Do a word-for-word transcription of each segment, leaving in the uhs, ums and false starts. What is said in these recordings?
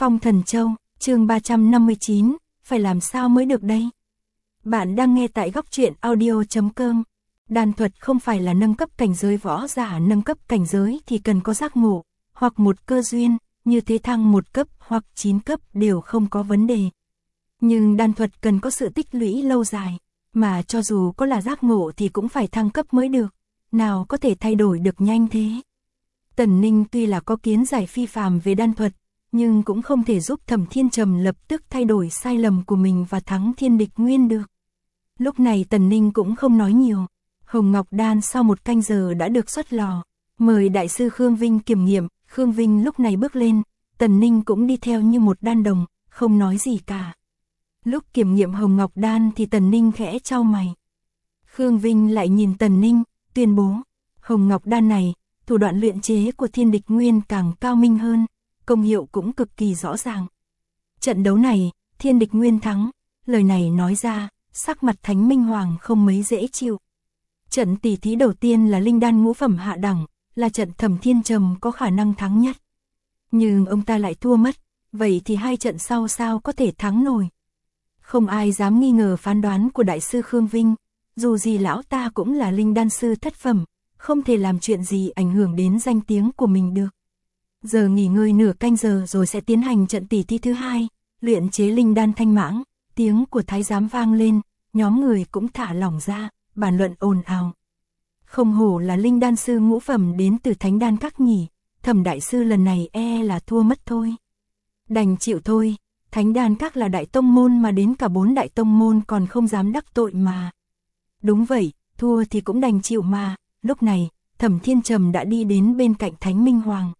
Phong Thần Châu, chương ba trăm năm mươi chín, phải làm sao mới được đây? Bạn đang nghe tại góc truyện audio chấm com. Đan thuật không phải là nâng cấp cảnh giới võ giả, nâng cấp cảnh giới thì cần có giác ngộ, hoặc một cơ duyên, như thế thăng một cấp hoặc chín cấp đều không có vấn đề. Nhưng đan thuật cần có sự tích lũy lâu dài, mà cho dù có là giác ngộ thì cũng phải thăng cấp mới được, nào có thể thay đổi được nhanh thế. Tần Ninh tuy là có kiến giải phi phàm về đan thuật, nhưng cũng không thể giúp Thẩm Thiên Trầm lập tức thay đổi sai lầm của mình và thắng Thiên Địch Nguyên được. Lúc này Tần Ninh cũng không nói nhiều, Hồng Ngọc Đan sau một canh giờ đã được xuất lò, mời đại sư Khương Vinh kiểm nghiệm. Khương Vinh lúc này bước lên, Tần Ninh cũng đi theo như một đan đồng, không nói gì cả. Lúc kiểm nghiệm Hồng Ngọc Đan thì Tần Ninh khẽ chau mày. Khương Vinh lại nhìn Tần Ninh, tuyên bố, Hồng Ngọc Đan này, thủ đoạn luyện chế của Thiên Địch Nguyên càng cao minh hơn, công hiệu cũng cực kỳ rõ ràng. Trận đấu này, Thiên Địch Nguyên thắng, lời này nói ra, sắc mặt Thánh Minh Hoàng không mấy dễ chịu. Trận tỷ thí đầu tiên là linh đan ngũ phẩm hạ đẳng, là trận Thẩm Thiên Trầm có khả năng thắng nhất. Nhưng ông ta lại thua mất, vậy thì hai trận sau sao có thể thắng nổi. Không ai dám nghi ngờ phán đoán của đại sư Khương Vinh, dù gì lão ta cũng là linh đan sư thất phẩm, không thể làm chuyện gì ảnh hưởng đến danh tiếng của mình được. Giờ nghỉ ngơi nửa canh giờ rồi sẽ tiến hành trận tỷ thí thứ hai, luyện chế linh đan thanh mãng. Tiếng của thái giám vang lên, nhóm người cũng thả lỏng ra, bàn luận ồn ào. Không hổ là linh đan sư ngũ phẩm đến từ Thánh Đan Các nhỉ, Thẩm đại sư lần này e là thua mất thôi. Đành chịu thôi, Thánh Đan Các là đại tông môn mà đến cả bốn đại tông môn còn không dám đắc tội mà. Đúng vậy, thua thì cũng đành chịu mà. Lúc này, Thẩm Thiên Trầm đã đi đến bên cạnh Thánh Minh Hoàng.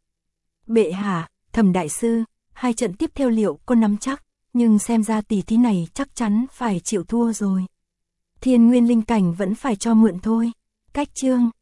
Bệ hạ, Thẩm đại sư, hai trận tiếp theo liệu có nắm chắc, nhưng xem ra tỷ thí này chắc chắn phải chịu thua rồi. Thiên Nguyên linh cảnh vẫn phải cho mượn thôi. Cách chương